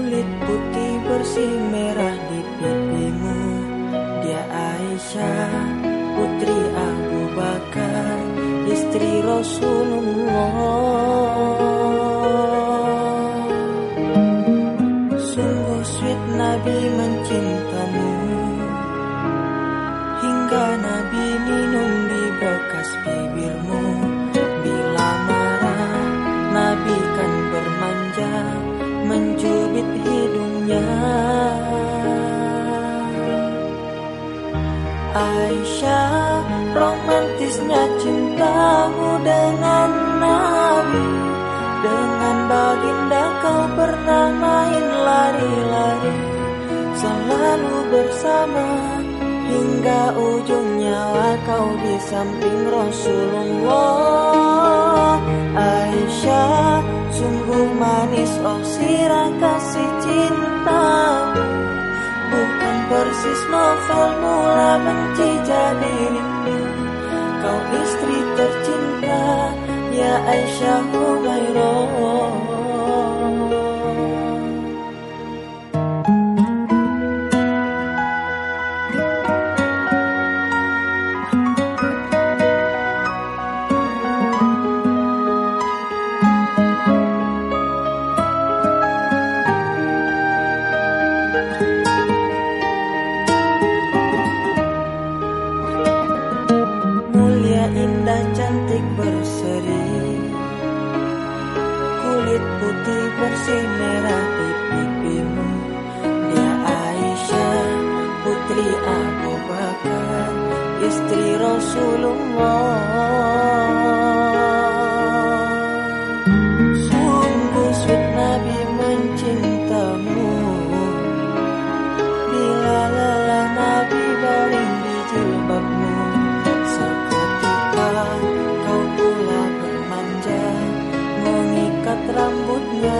Kulit putih bersih merah di pipimu. Dia Aisyah, putri Abu Bakar, istri Rasulullah. Sungguh sweet Nabi mencintamu, hingga Nabi minum di bekas bibirmu. Bila marah, Nabi kan bermanja, mencubit hidungnya. Aisyah, romantisnya cintamu dengan Nabi. Dengan baginda kau pernah main lari-lari, selalu bersama, hingga ujung nyawa kau di samping Rasulullah. Aisyah, sungguh manis oh sirah kasih cintamu. Bukan persis novel mula benci jadi rindu. Kau istri tercinta, ya Aisyah Humairah. Indah cantik berseri, kulit putih bersih merah di pipimu. Dia Aisyah, putri Abu Bakar, istri Rasulullah. Sungguh sweet Nabi mencintamu. Bila lelah Nabi baring di jilbabmu, kau pula bermanja, mengikat rambutnya.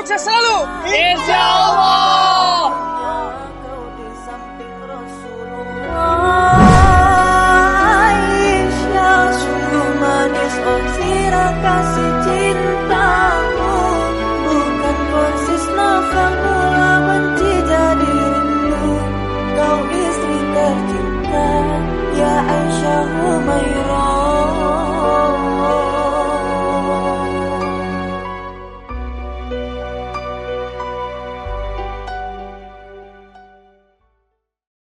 sukses selalu. Insya Allah.